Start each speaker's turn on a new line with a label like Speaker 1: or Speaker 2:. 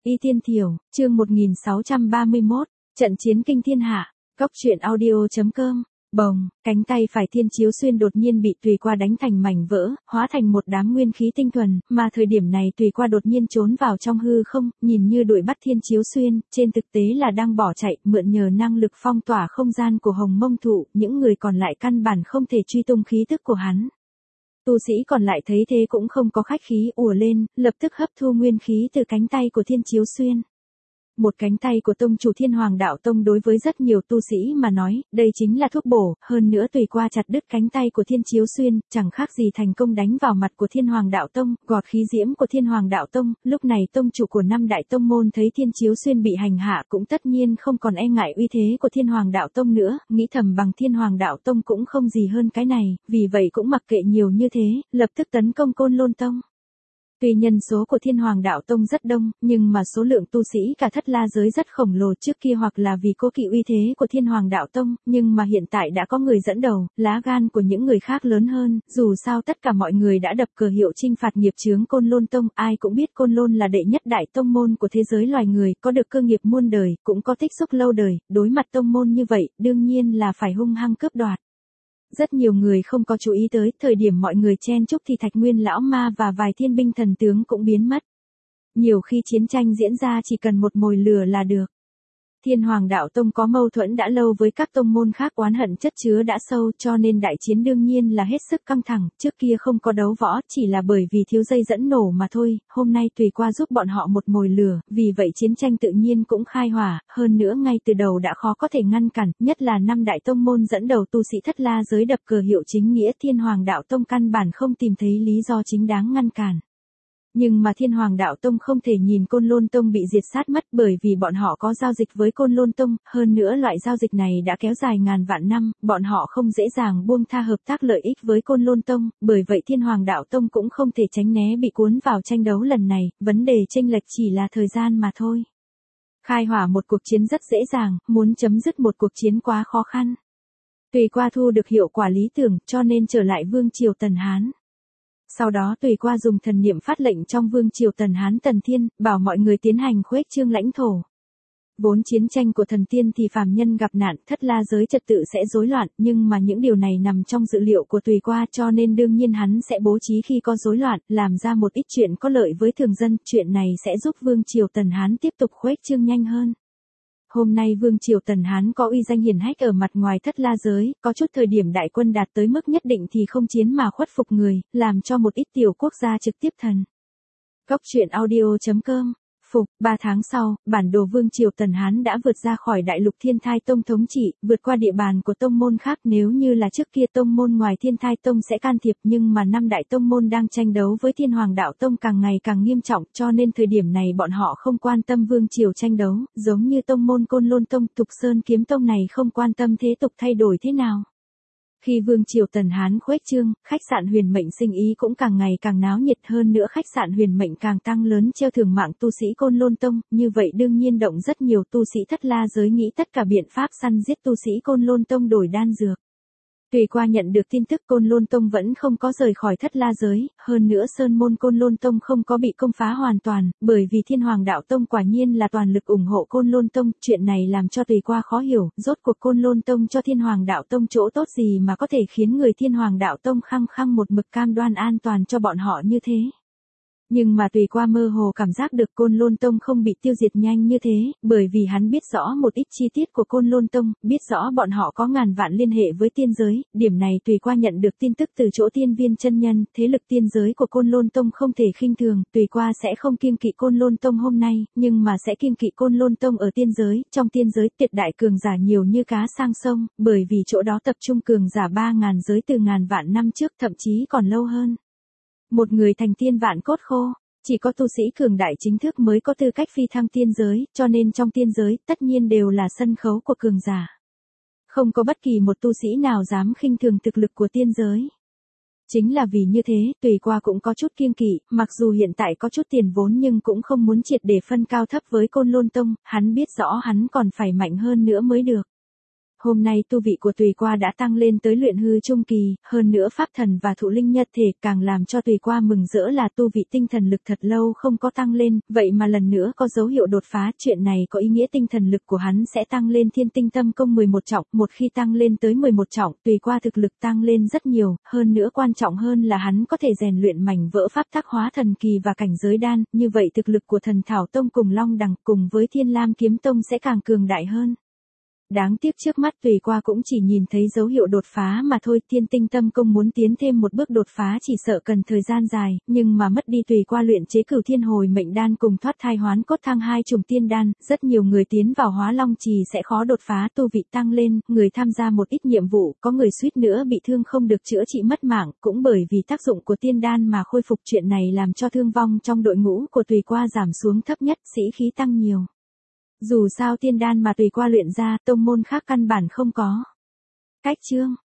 Speaker 1: Y Tiên Thiểu, chương 1631, trận chiến kinh thiên hạ, Cốc truyện audio.com, bồng, cánh tay phải Thiên Chiếu Xuyên đột nhiên bị Tùy Qua đánh thành mảnh vỡ, hóa thành một đám nguyên khí tinh thuần, mà thời điểm này Tùy Qua đột nhiên trốn vào trong hư không, nhìn như đuổi bắt Thiên Chiếu Xuyên, trên thực tế là đang bỏ chạy, mượn nhờ năng lực phong tỏa không gian của Hồng Mông Thụ, những người còn lại căn bản không thể truy tung khí tức của hắn. Tu sĩ còn lại thấy thế cũng không có khách khí ùa lên, lập tức hấp thu nguyên khí từ cánh tay của Thiên Chiếu Xuyên. Một cánh tay của tông chủ Thiên Hoàng Đạo Tông đối với rất nhiều tu sĩ mà nói, đây chính là thuốc bổ, hơn nữa Tùy Qua chặt đứt cánh tay của Thiên Chiếu Xuyên, chẳng khác gì thành công đánh vào mặt của Thiên Hoàng Đạo Tông, gọt khí diễm của Thiên Hoàng Đạo Tông, lúc này tông chủ của năm đại tông môn thấy Thiên Chiếu Xuyên bị hành hạ cũng tất nhiên không còn e ngại uy thế của Thiên Hoàng Đạo Tông nữa, nghĩ thầm bằng Thiên Hoàng Đạo Tông cũng không gì hơn cái này, vì vậy cũng mặc kệ nhiều như thế, lập tức tấn công Côn Lôn Tông. Tuy nhân số của Thiên Hoàng Đạo Tông rất đông, nhưng mà số lượng tu sĩ cả Thất La giới rất khổng lồ trước kia hoặc là vì cố kỵ uy thế của Thiên Hoàng Đạo Tông, nhưng mà hiện tại đã có người dẫn đầu, lá gan của những người khác lớn hơn, dù sao tất cả mọi người đã đập cờ hiệu chinh phạt nghiệp chướng Côn Lôn Tông, ai cũng biết Côn Lôn là đệ nhất đại tông môn của thế giới loài người, có được cơ nghiệp muôn đời, cũng có tích xúc lâu đời, đối mặt tông môn như vậy, đương nhiên là phải hung hăng cướp đoạt. Rất nhiều người không có chú ý tới, thời điểm mọi người chen chúc thì Thạch Nguyên lão ma và vài thiên binh thần tướng cũng biến mất. Nhiều khi chiến tranh diễn ra chỉ cần một mồi lửa là được. Thiên Hoàng Đạo Tông có mâu thuẫn đã lâu với các tông môn khác, oán hận chất chứa đã sâu, cho nên đại chiến đương nhiên là hết sức căng thẳng, trước kia không có đấu võ, chỉ là bởi vì thiếu dây dẫn nổ mà thôi, hôm nay Tùy Qua giúp bọn họ một mồi lửa, vì vậy chiến tranh tự nhiên cũng khai hỏa, hơn nữa ngay từ đầu đã khó có thể ngăn cản, nhất là năm đại tông môn dẫn đầu tu sĩ Thất La giới đập cờ hiệu chính nghĩa, Thiên Hoàng Đạo Tông căn bản không tìm thấy lý do chính đáng ngăn cản. Nhưng mà Thiên Hoàng Đạo Tông không thể nhìn Côn Lôn Tông bị diệt sát mất, bởi vì bọn họ có giao dịch với Côn Lôn Tông, hơn nữa loại giao dịch này đã kéo dài ngàn vạn năm, bọn họ không dễ dàng buông tha hợp tác lợi ích với Côn Lôn Tông, bởi vậy Thiên Hoàng Đạo Tông cũng không thể tránh né bị cuốn vào tranh đấu lần này, vấn đề chênh lệch chỉ là thời gian mà thôi. Khai hỏa một cuộc chiến rất dễ dàng, muốn chấm dứt một cuộc chiến quá khó khăn. Tùy Qua thu được hiệu quả lý tưởng, cho nên trở lại Vương triều Tần Hán. Sau đó Tùy Qua dùng thần niệm phát lệnh trong Vương triều Tần Hán Tần Thiên, bảo mọi người tiến hành khuếch trương lãnh thổ. Vốn chiến tranh của thần tiên thì phàm nhân gặp nạn, Thất La giới trật tự sẽ rối loạn, nhưng mà những điều này nằm trong dự liệu của Tùy Qua, cho nên đương nhiên hắn sẽ bố trí khi có rối loạn, làm ra một ít chuyện có lợi với thường dân, chuyện này sẽ giúp Vương triều Tần Hán tiếp tục khuếch trương nhanh hơn. Hôm nay Vương triều Tần Hán có uy danh hiển hách ở mặt ngoài Thất La giới, có chút thời điểm đại quân đạt tới mức nhất định thì không chiến mà khuất phục người, làm cho một ít tiểu quốc gia trực tiếp thần. Cốc truyện audio.com, phục, 3 tháng sau, bản đồ Vương triều Tần Hán đã vượt ra khỏi đại lục Thiên Thai Tông thống trị, vượt qua địa bàn của tông môn khác, nếu như là trước kia tông môn ngoài Thiên Thai Tông sẽ can thiệp, nhưng mà năm đại tông môn đang tranh đấu với Thiên Hoàng Đạo Tông càng ngày càng nghiêm trọng, cho nên thời điểm này bọn họ không quan tâm Vương triều tranh đấu, giống như tông môn Côn Lôn Tông, Tục Sơn Kiếm Tông này không quan tâm thế tục thay đổi thế nào. Khi Vương triều Tần Hán khuếch trương, khách sạn Huyền Mệnh sinh ý cũng càng ngày càng náo nhiệt, hơn nữa khách sạn Huyền Mệnh càng tăng lớn treo thưởng mạng tu sĩ Côn Lôn Tông, như vậy đương nhiên động rất nhiều tu sĩ Thất La giới nghĩ tất cả biện pháp săn giết tu sĩ Côn Lôn Tông đổi đan dược. Tùy Qua nhận được tin tức Côn Lôn Tông vẫn không có rời khỏi Thất La giới, hơn nữa sơn môn Côn Lôn Tông không có bị công phá hoàn toàn, bởi vì Thiên Hoàng Đạo Tông quả nhiên là toàn lực ủng hộ Côn Lôn Tông, chuyện này làm cho Tùy Qua khó hiểu, rốt cuộc Côn Lôn Tông cho Thiên Hoàng Đạo Tông chỗ tốt gì mà có thể khiến người Thiên Hoàng Đạo Tông khăng khăng một mực cam đoan an toàn cho bọn họ như thế. Nhưng mà Tùy Qua mơ hồ cảm giác được Côn Lôn Tông không bị tiêu diệt nhanh như thế, bởi vì hắn biết rõ một ít chi tiết của Côn Lôn Tông, biết rõ bọn họ có ngàn vạn liên hệ với tiên giới, điểm này Tùy Qua nhận được tin tức từ chỗ Tiên Viên chân nhân, thế lực tiên giới của Côn Lôn Tông không thể khinh thường, Tùy Qua sẽ không kiêng kỵ Côn Lôn Tông hôm nay, nhưng mà sẽ kiêng kỵ Côn Lôn Tông ở tiên giới, trong tiên giới tuyệt đại cường giả nhiều như cá sang sông, bởi vì chỗ đó tập trung cường giả 3.000 giới từ ngàn vạn năm trước, thậm chí còn lâu hơn. Một người thành tiên vạn cốt khô, chỉ có tu sĩ cường đại chính thức mới có tư cách phi thăng tiên giới, cho nên trong tiên giới tất nhiên đều là sân khấu của cường giả. Không có bất kỳ một tu sĩ nào dám khinh thường thực lực của tiên giới. Chính là vì như thế, Tùy Qua cũng có chút kiêng kỵ, mặc dù hiện tại có chút tiền vốn nhưng cũng không muốn triệt để phân cao thấp với Côn Lôn Tông, hắn biết rõ hắn còn phải mạnh hơn nữa mới được. Hôm nay tu vị của Tùy Qua đã tăng lên tới luyện hư trung kỳ, hơn nữa pháp thần và thụ linh nhất thể càng làm cho Tùy Qua mừng rỡ là tu vị tinh thần lực thật lâu không có tăng lên, vậy mà lần nữa có dấu hiệu đột phá, chuyện này có ý nghĩa tinh thần lực của hắn sẽ tăng lên Thiên Tinh Tâm Công 11 trọng, một khi tăng lên tới 11 trọng, Tùy Qua thực lực tăng lên rất nhiều, hơn nữa quan trọng hơn là hắn có thể rèn luyện mảnh vỡ pháp tắc hóa thần kỳ và cảnh giới đan, như vậy thực lực của Thần Thảo Tông cùng Long Đằng cùng với Thiên Lam Kiếm Tông sẽ càng cường đại hơn. Đáng tiếc trước mắt Tùy Qua cũng chỉ nhìn thấy dấu hiệu đột phá mà thôi, Thiên Tinh Tâm Công muốn tiến thêm một bước đột phá chỉ sợ cần thời gian dài, nhưng mà mất đi Tùy Qua luyện chế Cửu Thiên Hồi Mệnh Đan cùng thoát thai hoán cốt thăng 2 chủng tiên đan, rất nhiều người tiến vào Hóa Long Trì sẽ khó đột phá, tu vị tăng lên, người tham gia một ít nhiệm vụ, có người suýt nữa bị thương không được chữa trị mất mạng, cũng bởi vì tác dụng của tiên đan mà khôi phục, chuyện này làm cho thương vong trong đội ngũ của Tùy Qua giảm xuống thấp nhất, sĩ khí tăng nhiều. Dù sao tiên đan mà Tùy Qua luyện ra, tông môn khác căn bản không có. Cách chương